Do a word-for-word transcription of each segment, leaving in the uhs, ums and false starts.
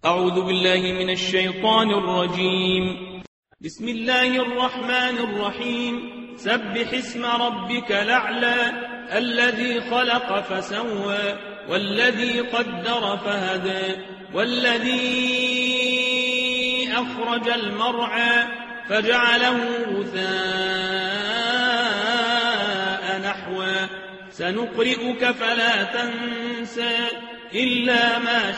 أعوذ بالله من الشيطان الرجيم. بسم الله الرحمن الرحيم. سبح اسم ربك الأعلى الذي خلق فسوى والذي قدر فهدى والذي أخرج المرعى فجعله غثاء نحوا سنقرئك فلا تنسى إلا ما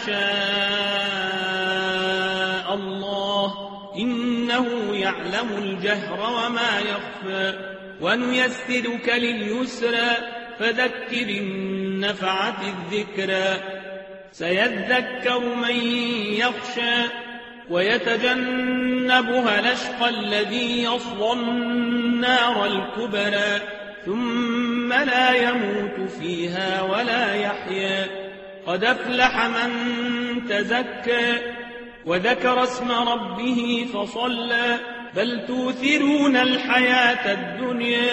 شاء الله إنه يعلم الجهر وما يخفى ونيسرك لليسرى فذكر إن نفعت الذكرى سيذكر من يخشى ويتجنبها الأشقى الذي يصلى النار الكبرى ثم لا يموت فيها ولا يحيا قد أفلح من تزكى وذكر اسم ربه فصلى بل توثرون الحياة الدنيا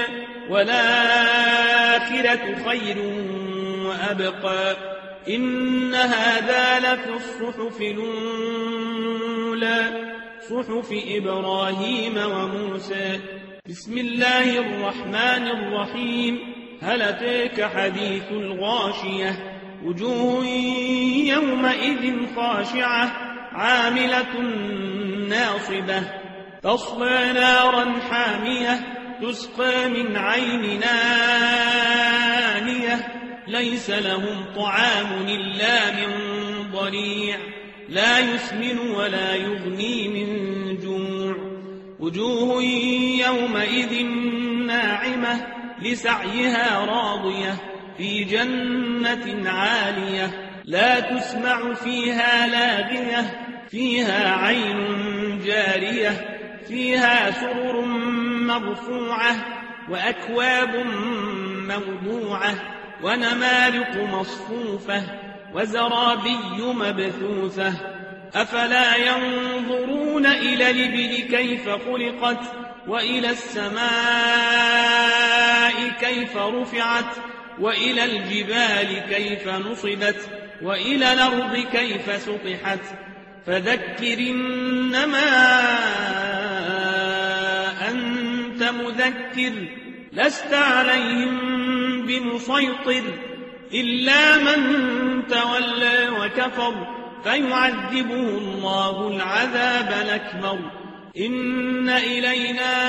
والآخرة خير وأبقى إن هذا لفي الصحف الأولى صحف إبراهيم وموسى. بسم الله الرحمن الرحيم. هل أتاك حديث الغاشية وجوه يومئذ خاشعة عاملة ناصبة تصلى نارا حامية تسقى من عين آنية ليس لهم طعام إلا من ضريع لا يسمن ولا يغني من جوع وجوه يومئذ ناعمة لسعيها راضية في جنة عالية لا تسمع فيها لاغية فيها عين جارية فيها سرر مرفوعة وأكواب موضوعة ونمارق مصفوفة وزرابي مبثوثة أفلا ينظرون إلى الإبل كيف خلقت وإلى السماء كيف رفعت وإلى الجبال كيف نصبت وإلى الأرض كيف سطحت فذكر إنما أنت مذكر لست عليهم بمسيطر إلا من تولى وكفر فيعذبه الله العذاب الأكبر إن إلينا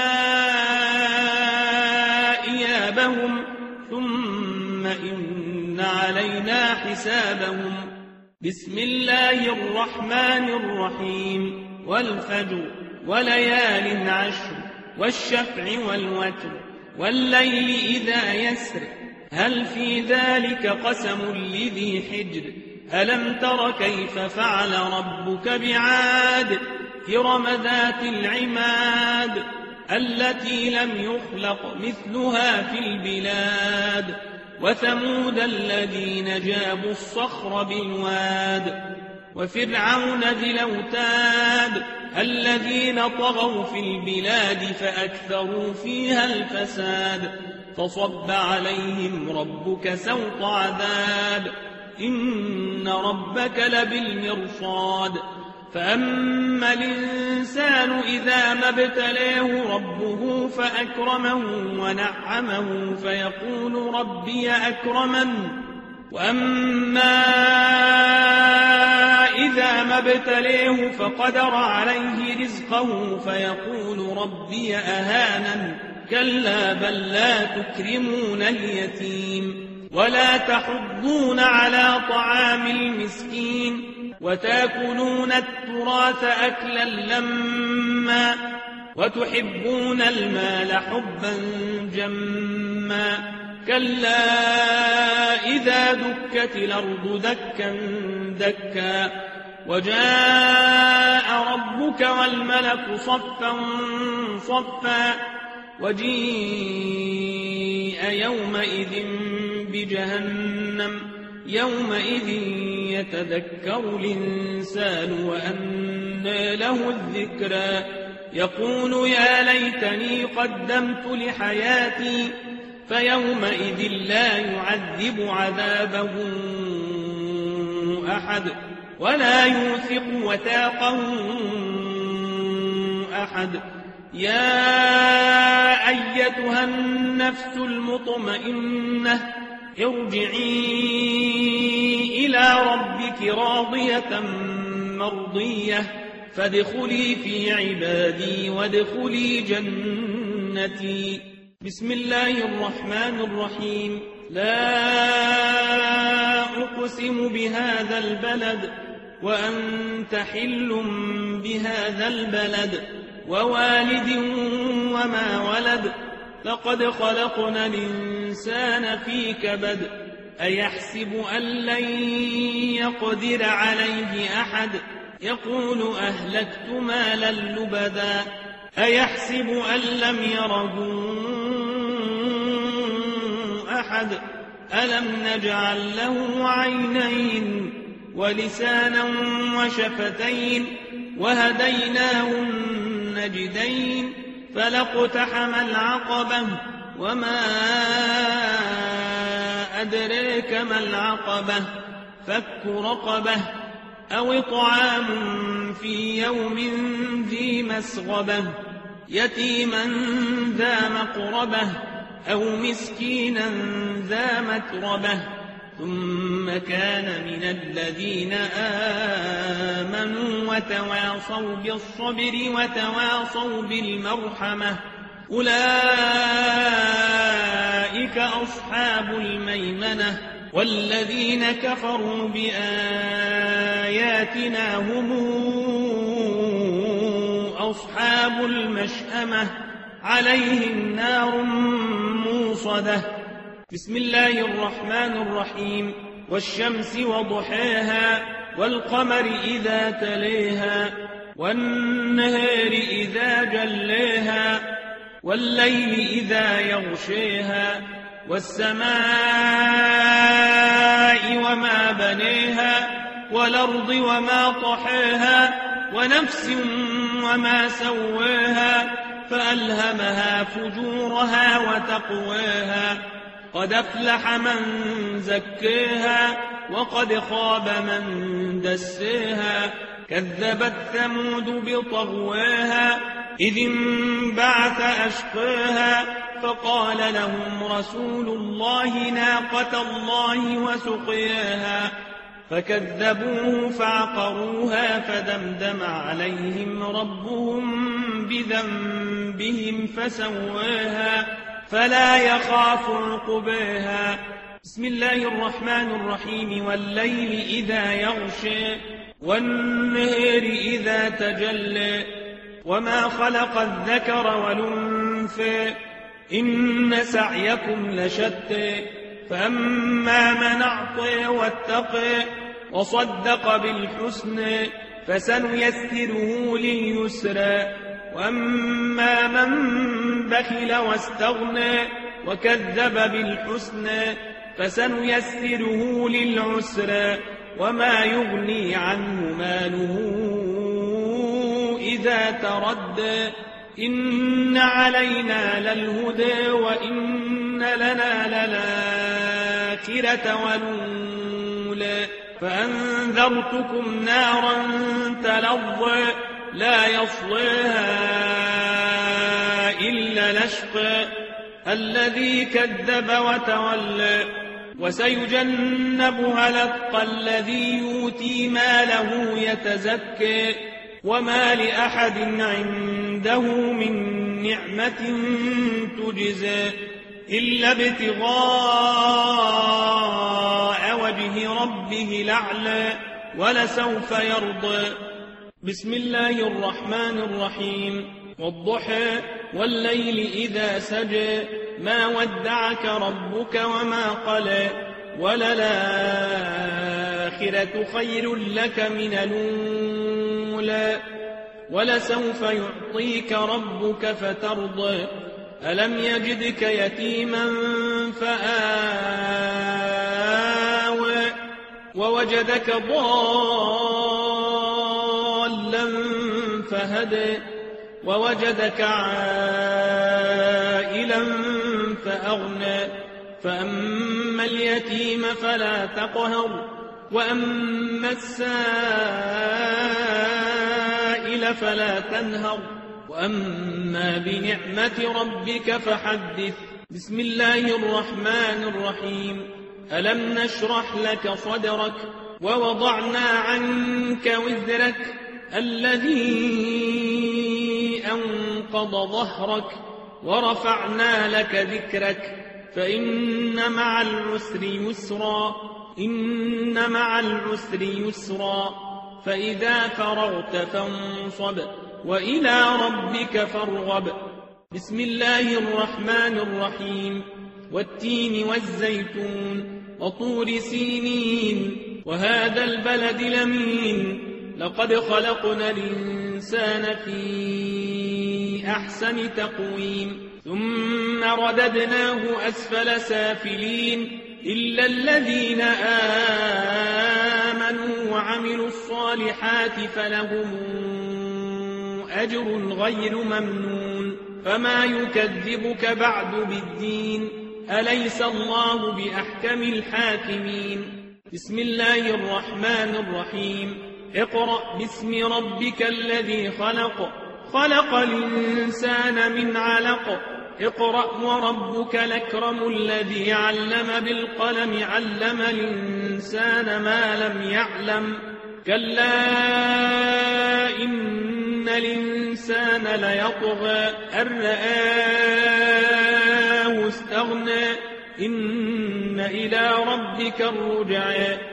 إيابهم ثم إن علينا حسابهم. بسم الله الرحمن الرحيم. والفجر وليال عشر والشفع والوتر والليل إذا يسر هل في ذلك قسم لذي حجر ألم تر كيف فعل ربك بعاد إرم ذات العماد التي لم يخلق مثلها في البلاد وثمود الذين جابوا الصخر بالواد وفرعون ذي الأوتاد الذين طغوا في البلاد فأكثروا فيها الفساد فصب عليهم ربك سوط عذاب إن ربك لبالمرصاد فأما الإنسان إذا ما ابتلاه ربه فأكرمه ونعمه فيقول ربي أكرمن وأما إذا ما ابتلاه فقدر عليه رزقه فيقول ربي أهانن كلا بل لا تكرمون اليتيم ولا تحضون على طعام المسكين وتأكلون التراث أكلا لما وتحبون المال حبا جما كلا إذا دكت الأرض دكا دكا وجاء ربك والملك صفا صفا وجيء يومئذ بجهنم يومئذ يتذكر الإنسان وأنى له الذكرى يقول يا ليتني قدمت لحياتي فيومئذ لا يعذب عذابه أحد ولا يوثق وثاقه أحد. يا أيتها النفس المطمئنة ارجعي إلى ربك راضية مرضية فادخلي في عبادي وادخلي جنتي. بسم الله الرحمن الرحيم. لا أقسم بهذا البلد وأنت حل بهذا البلد ووالد وما ولد لقد خلقنا الإنسان في كبد أيحسب أن لن يقدر عليه أحد يقول أهلكت مالا لبدا أيحسب أن لم يره أحد ألم نجعل له عينين ولسانا وشفتين وهديناه النجدين فلاقتحم العقبة وما أدريك ما العقبة فك رقبة أو إطعام في يوم ذي مسغبة يتيما ذا مقربة أو مسكينا ذا متربة ثم كان من الذين آمنوا وتواصوا بالصبر وتواصوا بالمرحمة أولئك أصحاب الميمنة والذين كفروا بآياتنا هم أصحاب المشأمة عليهم نار موصدة. بسم الله الرحمن الرحيم. والشمس وضحاها والقمر إذا تليها والنهار إذا جليها والليل إذا يغشيها والسماء وما بنيها والأرض وما طحاها ونفس وما سواها فألهمها فجورها وتقواها قد أفلح من زكاها وقد خاب من دساها كذبت ثمود بطغواها إذ انبعث أشقاها فقال لهم رسول الله ناقة الله وسقياها فكذبوه فعقروها فدمدم عليهم ربهم بذنبهم فسواها فلا يخاف عقباها. بسم الله الرحمن الرحيم. والليل إذا يغشى والنهار إذا تجلى وما خلق الذكر والأنثى إن سعيكم لشتى فأما من أعطى واتقى وصدق بالحسنى فسنيسره لليسرى وأما من بخل واستغنى وكذب بالحسنى فسنيسره للعسرى وما يغني عنه ماله إذا تردى إن علينا للهدى وإن لنا للآخرة والأولى فأنذرتكم نارا تلظى لا يصليها إلا الأشقى الذي كذب وتولى وسيجنبها الأتقى الذي يؤتي ماله يتزكى وما لأحد عنده من نعمة تجزى إلا ابتغاء وجه ربه الأعلى ولسوف يرضى. بسم الله الرحمن الرحيم. والضحى والليل إذا سجى ما ودعك ربك وما قلى وللآخرة خير لك من الأولى ولسوف يعطيك ربك فترضى ألم يجدك يتيما فآوى ووجدك ضالا فهدى ووجدك عائلا فأغنى فأما اليتيم فلا تقهر وأما السائل فلا تنهر وأما بنعمة ربك فحدث. بسم الله الرحمن الرحيم. ألم نشرح لك صدرك ووضعنا عنك وزرك الذي أنقض ظهرك ورفعنا لك ذكرك فإن مع العسر يسرا إن مع العسر يسرا فإذا فرغت فانصب وإلى ربك فارغب. بسم الله الرحمن الرحيم. والتين والزيتون وطور سينين وهذا البلد الأمين لقد خلقنا الإنسان في أحسن تقويم ثم رددناه أسفل سافلين إلا الذين آمنوا وعملوا الصالحات فلهم أجر غير ممنون. فما يكذبك بعد بالدين أليس الله بأحكم الحاكمين. بسم الله الرحمن الرحيم. اقرأ باسم ربك الذي خلق خلق الإنسان من علق اقرأ وربك الأكرم الذي علم بالقلم علم الإنسان ما لم يعلم كلا إن الإنسان ليطغى أن رآه استغنى إن إلى ربك الرجع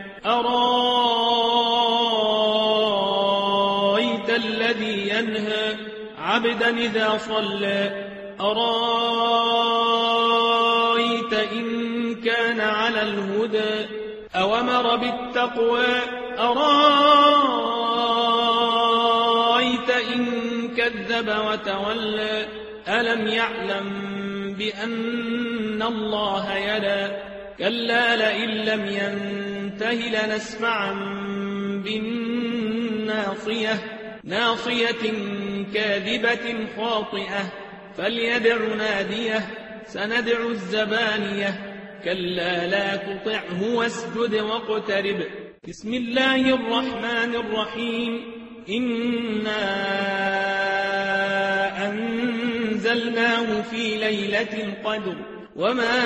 أرايت الذي ينهى عبدا إذا صلى أرايت إن كان على الهدى أومر بالتقوى أرايت إن كذب وتولى ألم يعلم بأن الله يرى كلا لئن لم ينته لنسفعا بالناصية ناصية كاذبة خاطئة فليدع ناديه سندع الزبانية كلا لا تطعه واسجد واقترب. بسم الله الرحمن الرحيم. إنا أنزلناه في ليلة القدر وما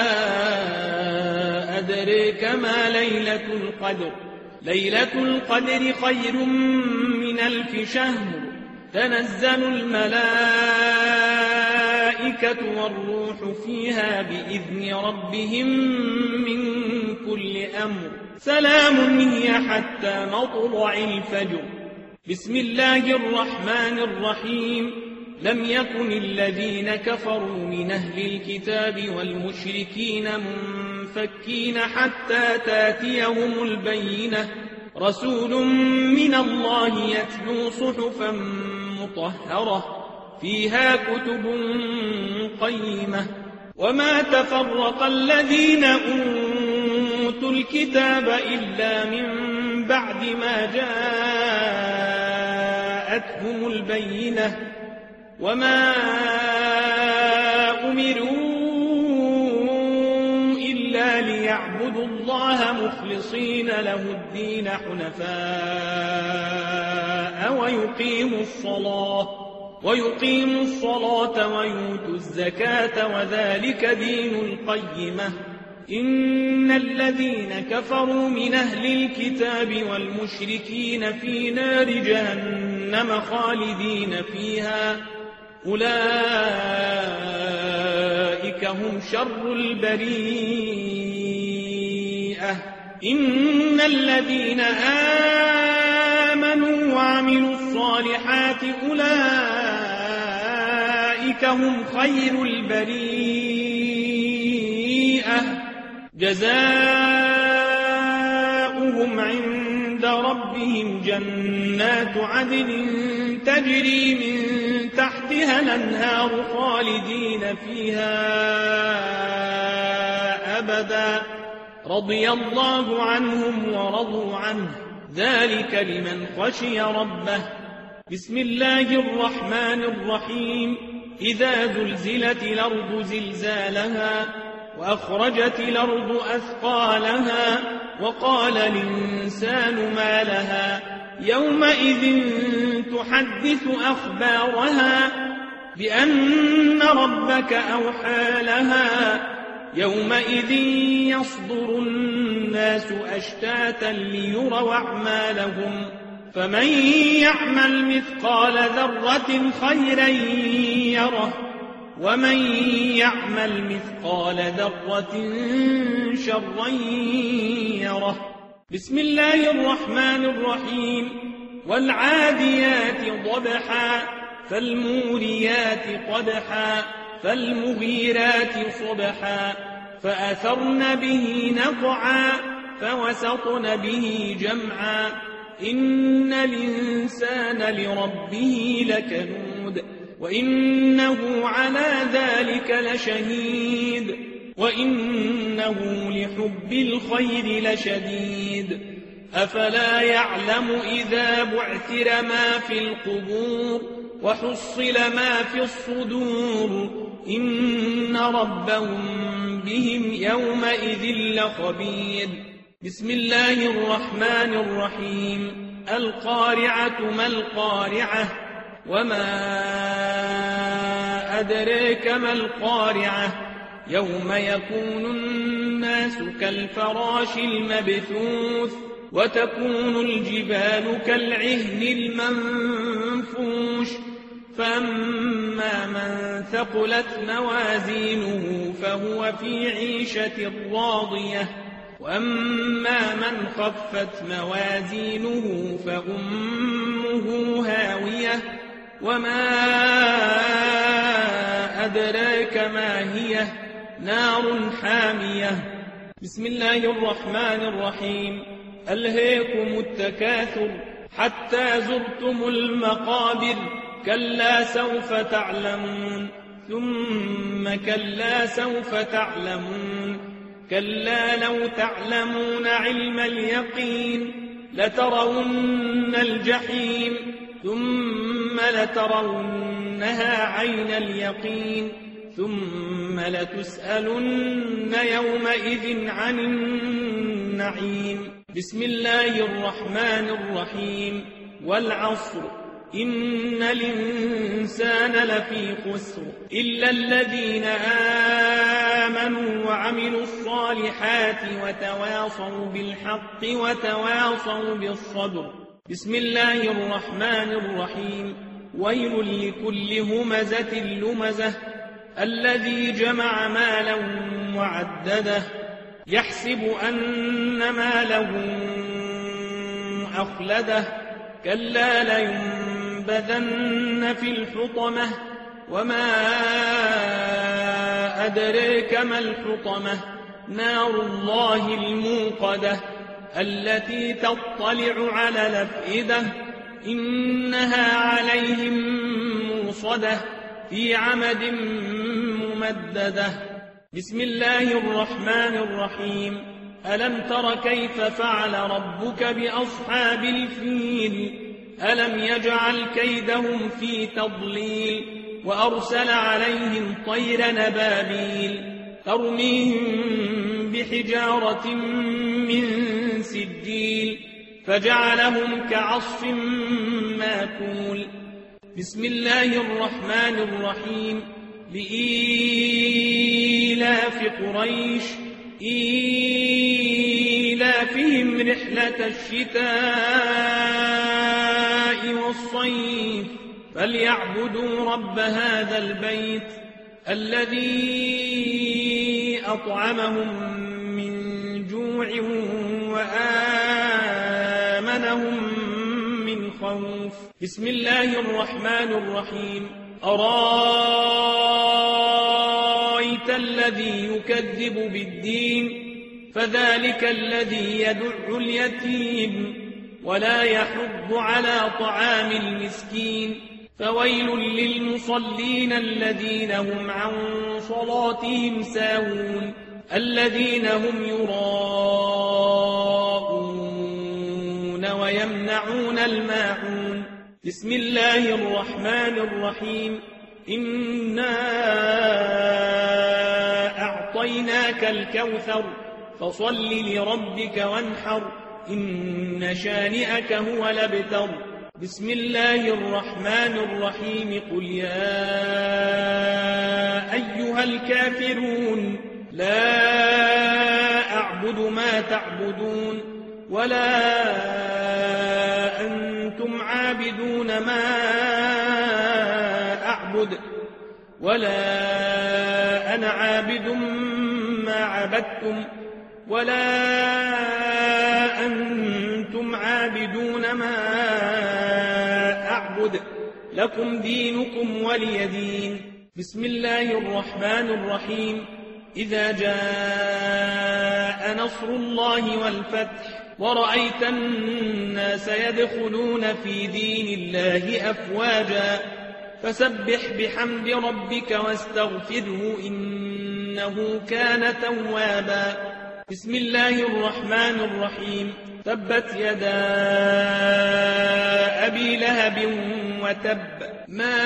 أدريك ما ليلة القدر ليلة القدر خير من ألف شهر تنزل الملائكة والروح فيها بإذن ربهم من كل أمر سلام هي حتى مطلع الفجر. بسم الله الرحمن الرحيم. لم يكن الذين كفروا من أهل الكتاب والمشركين منفكين حتى تاتيهم البينة رسول من الله يتلو صحفا مطهرة فيها كتب قيمة وما تفرق الذين أوتوا الكتاب إلا من بعد ما جاءتهم البينة وما أمروا إلا ليعبدوا الله مخلصين له الدين حنفاء ويقيموا الصلاة ويقيموا الصلاة ويؤتوا الزكاة وذلك دين القيمة. إن الذين كفروا من أهل الكتاب والمشركين في نار جهنم خالدين فيها أولئك هم شر البريئة. إن الذين آمنوا وعملوا الصالحات أولئك هم خير البريئة جزاؤهم عند ربهم جنات عدن تجري من تحتها الأنهار خالدين فيها أبدا رضي الله عنهم ورضوا عنه ذلك لمن خشي ربه. بسم الله الرحمن الرحيم. إذا زلزلت الأرض زلزالها وأخرجت الأرض أثقالها وقال الإنسان ما لها يومئذ تحدث أخبارها بأن ربك أوحى لها يومئذ يصدر الناس أشتاتا ليروا أعمالهم فمن يعمل مثقال ذرة خيرا يره ومن يعمل مثقال ذرة شرا يره. بسم الله الرحمن الرحيم. والعاديات ضبحا فالموريات قدحا فالمغيرات صبحا فأثرن به نقعا فوسطن به جمعا إن الإنسان لربه لكنود وإنه على ذلك لشهيد وإنه لحب الخير لشديد أفلا يعلم إذا بعثر ما في القبور وحصل ما في الصدور إن ربهم بهم يومئذ لخبير. بسم الله الرحمن الرحيم. القارعة ما القارعة وما أدريك ما القارعة يوم يكون الناس كالفراش المبثوث وتكون الجبال كالعهن المنفوش فأما من ثقلت موازينه فهو في عيشة راضية وأما من خفت موازينه فأمه هاوية وما أدراك ما هي نار حامية. بسم الله الرحمن الرحيم. ألهيكم التكاثر حتى زرتم المقابر كلا سوف تعلمون ثم كلا سوف تعلمون كلا لو تعلمون علم اليقين لترون الجحيم ثم لترونها عين اليقين ثم لتسألن يومئذ عن النعيم. بسم الله الرحمن الرحيم. والعصر إن الإنسان لفي خسر إلا الذين آمنوا وعملوا الصالحات وتواصوا بالحق وتواصوا بالصبر. بسم الله الرحمن الرحيم. ويل لكل همزة لمزة الذي جمع مالا وعدده يحسب أن ماله أخلده كلا لينبذن في الحطمة وما أدريك ما الحطمة نار الله الموقدة التي تطلع على الأفئدة إنها عليهم موصدة في عمد ممددة. بسم الله الرحمن الرحيم. ألم تر كيف فعل ربك بأصحاب الفيل ألم يجعل كيدهم في تضليل وأرسل عليهم طير نبابيل ترميهم بحجارة من سجيل فجعلهم كعصف ماكول. بسم الله الرحمن الرحيم. لإيلاف قريش إيلافهم رحلة الشتاء والصيف فليعبدوا رب هذا البيت الذي أطعمهم من جوع وآمنهم من خوف. بسم الله الرحمن الرحيم. أرايت الذي يكذب بالدين فذلك الذي يدع اليتيم ولا يحض على طعام المسكين فويل للمصلين الذين هم عن صلاتهم ساهون الذين هم يراءون ويمنعون الماعون. بسم الله الرحمن الرحيم. إنا أعطيناك الكوثر فصل لربك وانحر إن شانئك هو الأبتر. بسم الله الرحمن الرحيم. قل يا أيها الكافرون لا أعبد ما تعبدون ولا أنتم عابدون ما أعبد ولا أنا عابد ما عبدتم ولا أنتم عابدون ما أعبد لكم دينكم ولي دين. بسم الله الرحمن الرحيم. إذا جاء نصر الله والفتح ورأيت الناس يدخلون في دين الله أفواجا فسبح بحمد ربك واستغفره إنه كان توابا. بسم الله الرحمن الرحيم. تبت يدا أبي لهب وتب ما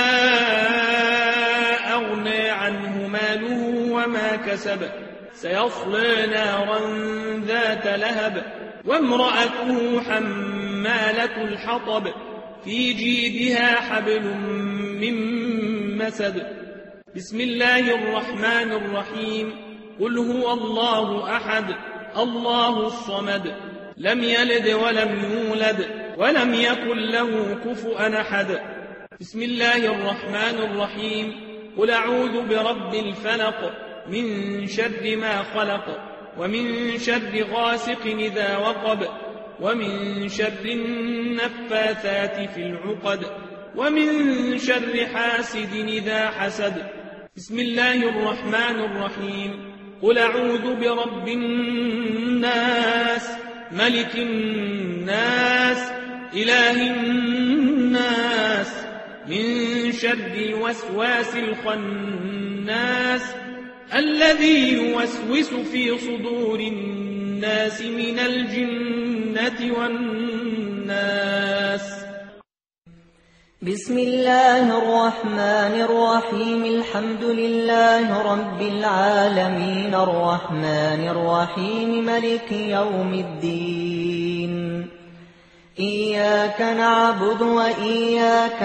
أغنى عنه ماله وما كسب سيصلى نارا ذات لهب وامرأته حمالة الحطب في جيدها حبل من مسد. بسم الله الرحمن الرحيم. قل هو الله أحد الله الصمد لم يلد ولم يولد ولم يكن له كفؤا أحد. بسم الله الرحمن الرحيم. قل أعوذ برب الفلق من شر ما خلق ومن شر غاسق إذا وقب ومن شر النفاثات في العقد ومن شر حاسد إذا حسد. بسم الله الرحمن الرحيم. قل أعوذ برب الناس ملك الناس إله الناس من شر الوسواس الخناس الذي يوسوس في صدور الناس من الجنة والناس. بسم الله الرحمن الرحيم. الحمد لله رب العالمين الرحمن الرحيم ملك يوم الدين. إياك نعبد وإياك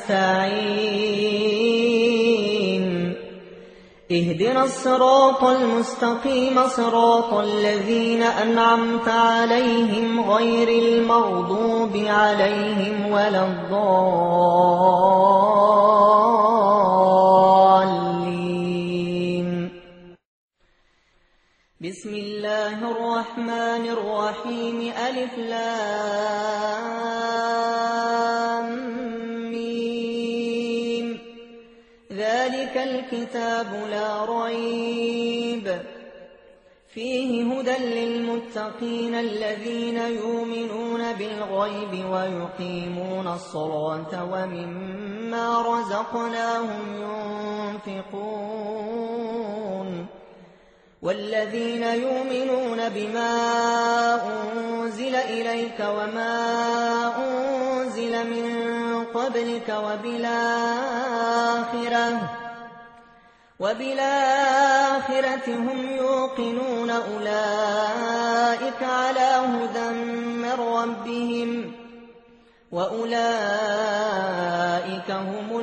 نستعين. اهدنا الصراط المستقيم صراط الذين أنعمت عليهم غير المغضوب عليهم ولا الضالين. بسم الله الرحمن الرحيم. ألف لام ميم. ذلك الكتاب لا ريب فيه هدى للمتقين الذين يؤمنون بالغيب ويقيمون الصلاة ومما رزقناهم ينفقون والذين يؤمنون بما أنزل إليك وما أنزل من قبلك وبالآخرة وبالآخرة هم يوقنون أولئك على هدى من ربهم وأولئك هم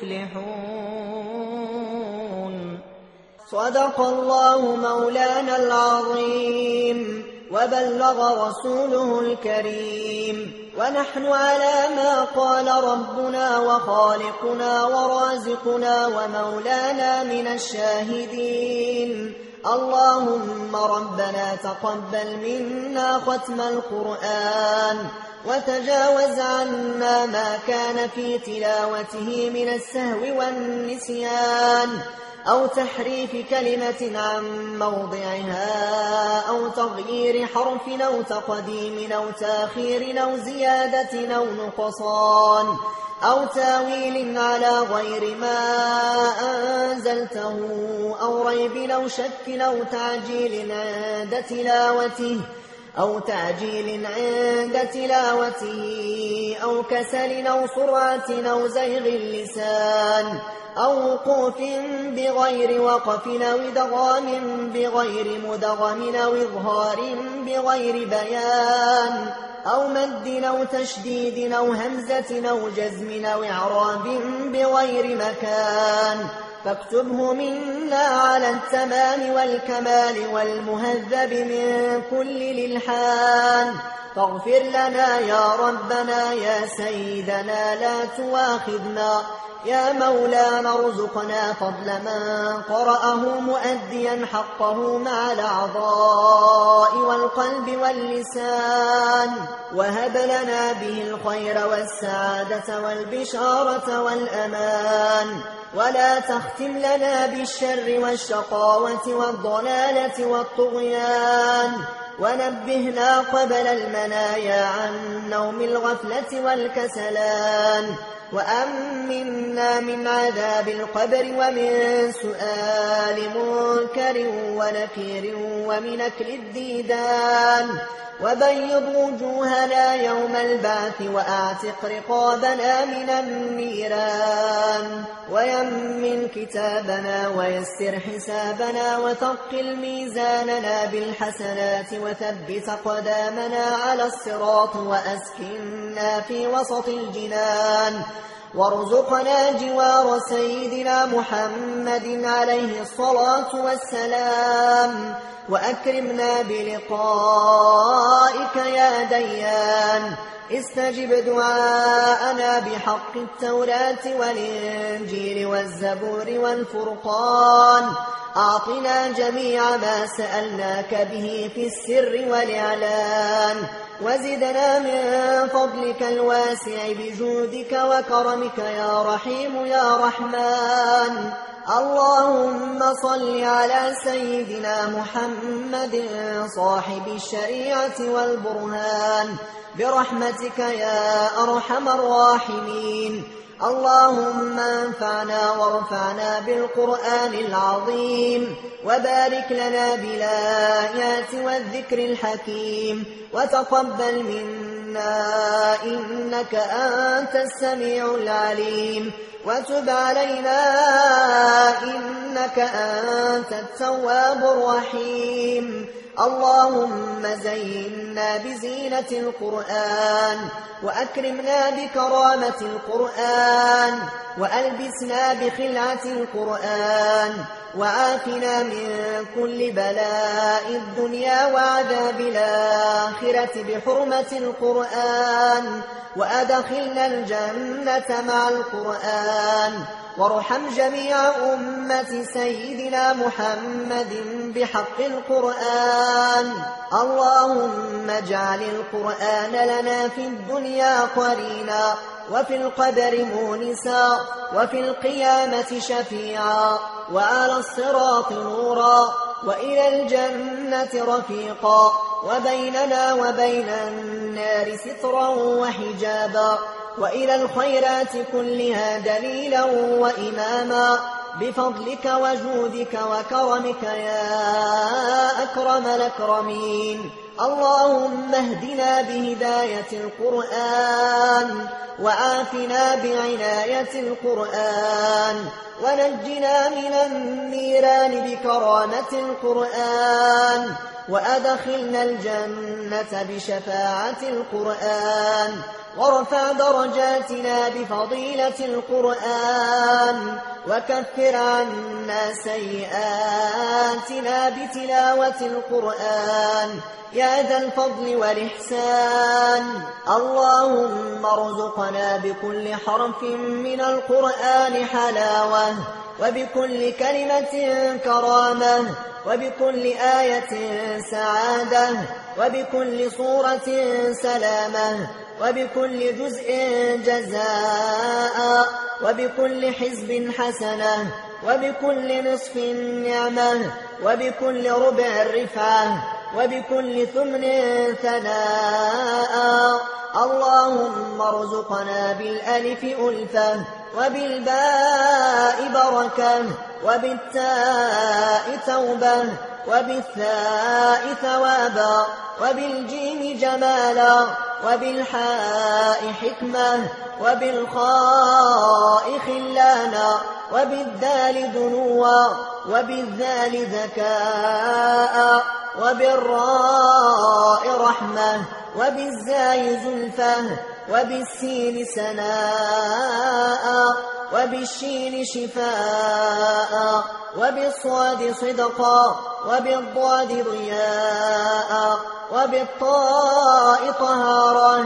المفلحون. صدق الله مولانا العظيم وبلغ رسوله الكريم ونحن على ما قال ربنا وخالقنا ورازقنا ومولانا من الشاهدين. اللهم ربنا تقبل منا ختم القرآن وتجاوز عنا ما كان في تلاوته من السهو والنسيان أو تحريف كلمة عن موضعها أو تغيير حرف أو تقديم أو تاخير أو زيادة أو نقصان أو تاويل على غير ما أنزلته أو ريب أو شك أو تعجيل عند تلاوته أو تعجيل عند تلاوته أو كسل أو سرعة أو زيغ اللسان أو وقوف بغير وقف أو إدغام بغير مدغم أو إظهار بغير بيان أو مد أو تشديد أو همزة أو جزم أو إعراب بغير مكان فاكتبه منا على التمام والكمال والمهذب من كل للحان فاغفر لنا يا ربنا يا سيدنا لا تواخذنا يا مولانا ارزقنا فضل من قرأه مؤديا حقه مع الأعضاء والقلب واللسان وهب لنا به الخير والسعادة والبشارة والأمان ولا تختم لنا بالشر والشقاوة والضلالة والطغيان ونبهنا قبل المنايا عن نوم الغفلة والكسلان وأمنا من عذاب القبر ومن سؤال منكر ونكير ومن أكل الديدان وبيض وجوهنا يوم البعث وأعتق رقابنا من النيران ويمن كتابنا ويسر حسابنا وثقل ميزاننا بالحسنات وثبت قدامنا على الصراط وأسكننا في وسط الجنان وارزقنا جوار سيدنا محمد عليه الصلاة والسلام وأكرمنا بلقائك يا ديان استجب دعاءنا بحق التوراة والإنجيل والزبور والفرقان أعطنا جميع ما سألناك به في السر والإعلان وزدنا من فضلك الواسع بجودك وكرمك يا رحيم يا رحمن اللهم صل على سيدنا محمد صاحب الشريعة والبرهان برحمتك يا أرحم الراحمين اللهم انفعنا وارفعنا بالقرآن العظيم وبارك لنا بالآيات والذكر الحكيم وتقبل منا إنك أنت السميع العليم وتب علينا إنك أنت التواب الرحيم اللهم زينا بزينة القرآن وأكرمنا بكرامة القرآن وألبسنا بخلعة القرآن وعافنا من كل بلاء الدنيا وعذاب الآخرة بحرمة القرآن وأدخلنا الجنة مع القرآن وارحم جميع أمة سيدنا محمد بحق القرآن اللهم اجعل القرآن لنا في الدنيا قرينا وفي القبر مونسا وفي القيامة شفيعا وعلى الصراط نورا وإلى الجنة رفيقا وبيننا وبين النار سترا وحجابا وإلى الخيرات كلها دليلا وإماما بفضلك وجودك وكرمك يا أكرم الأكرمين اللهم اهدنا بهداية القرآن وعافنا بعناية القرآن ونجنا من النيران بكرامة القرآن وأدخلنا الجنة بشفاعة القرآن وارفع درجاتنا بفضيلة القرآن وكفر عنا سيئاتنا بتلاوة القرآن يا ذا الفضل والإحسان اللهم ارزقنا بكل حرف من القرآن حلاوة وبكل كلمة كرامة وبكل آية سعادة وبكل صورة سلامة وبكل جزء جزاء وبكل حزب حسنة وبكل نصف نعمة وبكل ربع رفعة وبكل ثمن ثناء اللهم ارزقنا بالألف ألفة وبالباء بركة وبالتاء توبة وبالثاء ثوابا وبالجيم جمالا وبالحاء حكمة وبالخاء خلانا وبالدال دنوا وبالذال ذكاء وبالراء رحمة وبالزاي زلفة وبالسين سناء وبالشين شفاء وبالصاد صدقا وبالضاد ضياء وبالطاء طهارا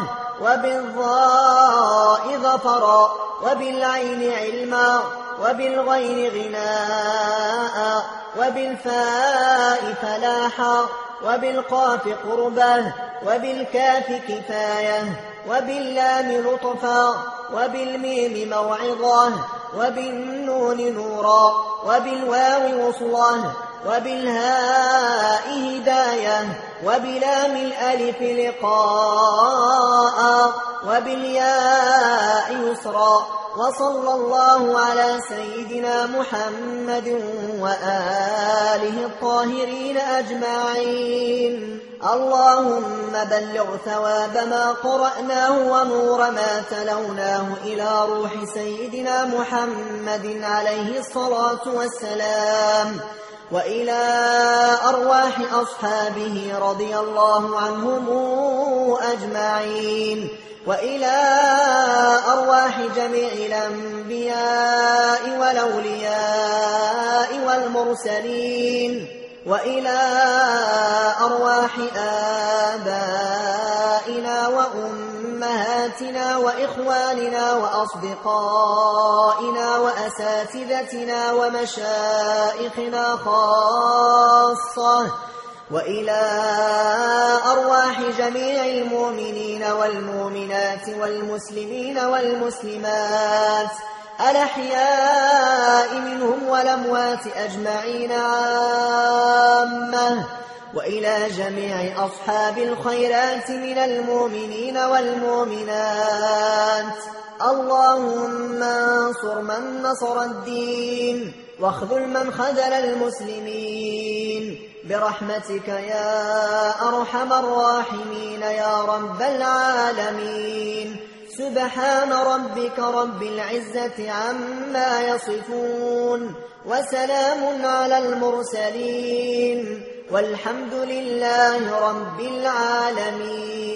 وبالضاء ظفرا وبالعين علما وبالغين غناء وبالفاء فلاحا وبالقاف قربة وبالكاف كفاية وباللام لطفا وبالميم موعظة وبالنون نورا وبالواو وصلة وبالهاء هداية وبلام الألف لقاء وبالياء يسرا. وصلى الله على سيدنا محمد وآله الطاهرين أجمعين. اللهم بلغ ثواب ما قرأناه ونور ما تلوناه إلى روح سيدنا محمد عليه الصلاة والسلام وإلى أرواح أصحابه رضي الله عنهم أجمعين وإلى أرواح جميع الأنبياء والأولياء والمرسلين وإلى أرواح آبائنا وأمهاتنا وإخواننا وأصدقائنا وأساتذتنا ومشائخنا خاصة وإلى أرواح جميع المؤمنين والمؤمنات والمسلمين والمسلمات الأحياء منهم والأموات أجمعين عامة وإلى جميع أصحاب الخيرات من المؤمنين والمؤمنات. اللهم انصر من نصر الدين واخذل من خذل المسلمين برحمتك يا أرحم الراحمين يا رب العالمين. سبحان ربك رب العزة عما يصفون وسلام على المرسلين والحمد لله رب العالمين.